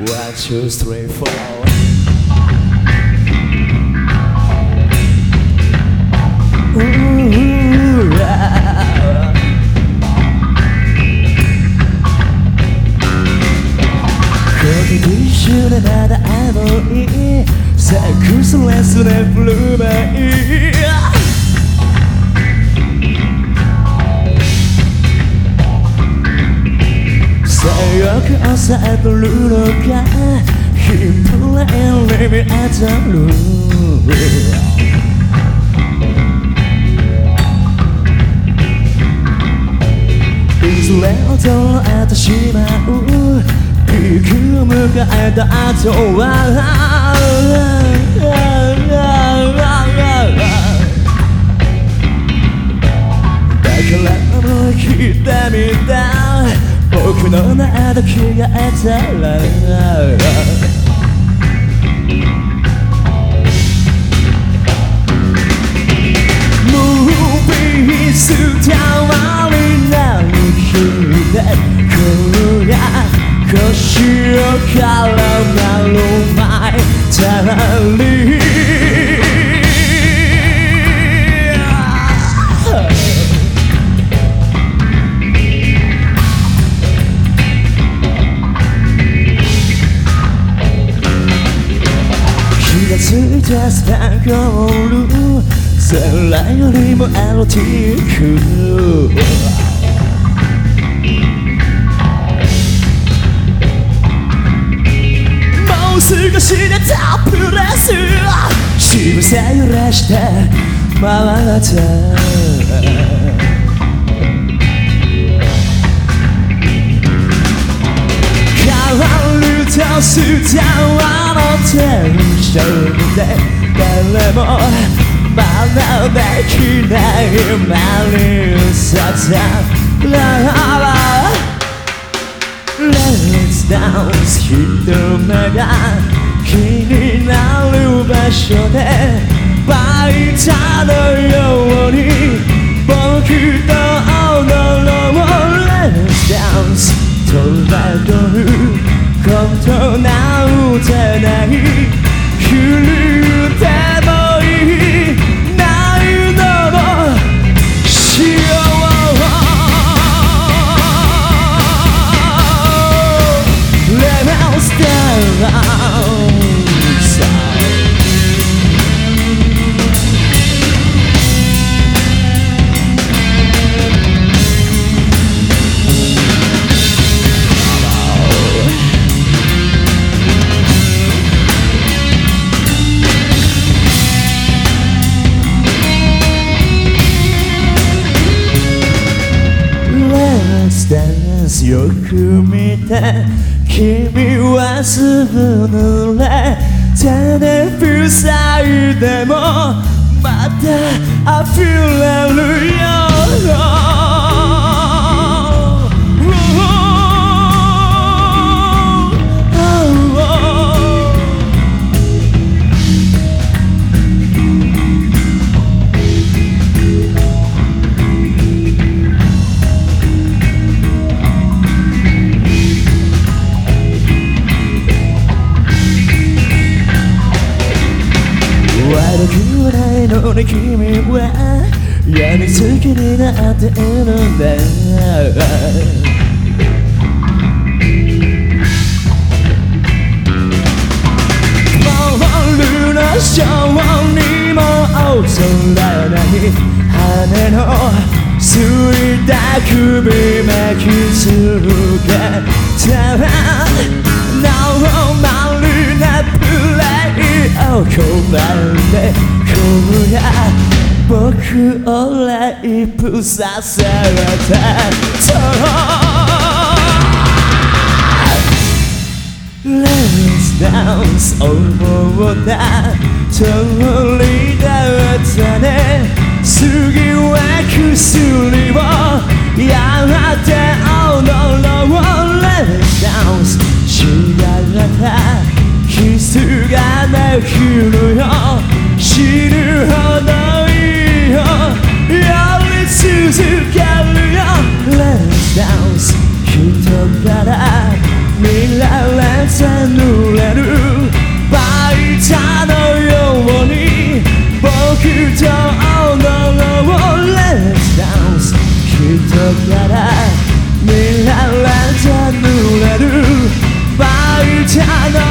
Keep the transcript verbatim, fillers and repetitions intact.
One, two, three, four. Ooh, yeah. 거기 그 나다 아무이 사쿠스레스의 블루베이 사역을 어사도 루로가 힘들어 엘리미 아자루 이슬레오도 아다시마우 비그무가 알다 아도와 바클라노 기다미다僕の名だけがえたらMovies たまになる日でこれが腰をからなる前たらり気がついたスパンコール空よりもエロティックもう少しでタップレス渋さ揺らして回った変わるとスターのテンションで誰もまだできないマリンサタララLet's dance 一目が気になる場所でバイタのように僕と踊ろう Let's dance トラドル本当な歌ない震えてもいいないのもしよう Let's dance Dance よく見て君はずぶ濡れ手で塞いでもまた溢れるよ悪くはないのに君はやみつきになっているんだボールのショーにも踊らない羽のついた首巻きつけたらノーマルなプレイを拒んで今夜僕をレイプさせたそうLet's dance 思った通りだったね過ぎは薬をやって踊ろう Let's dance 違ったキスができるよ死ぬほどいいよやり続けるよ Let's dance 人から見られてたの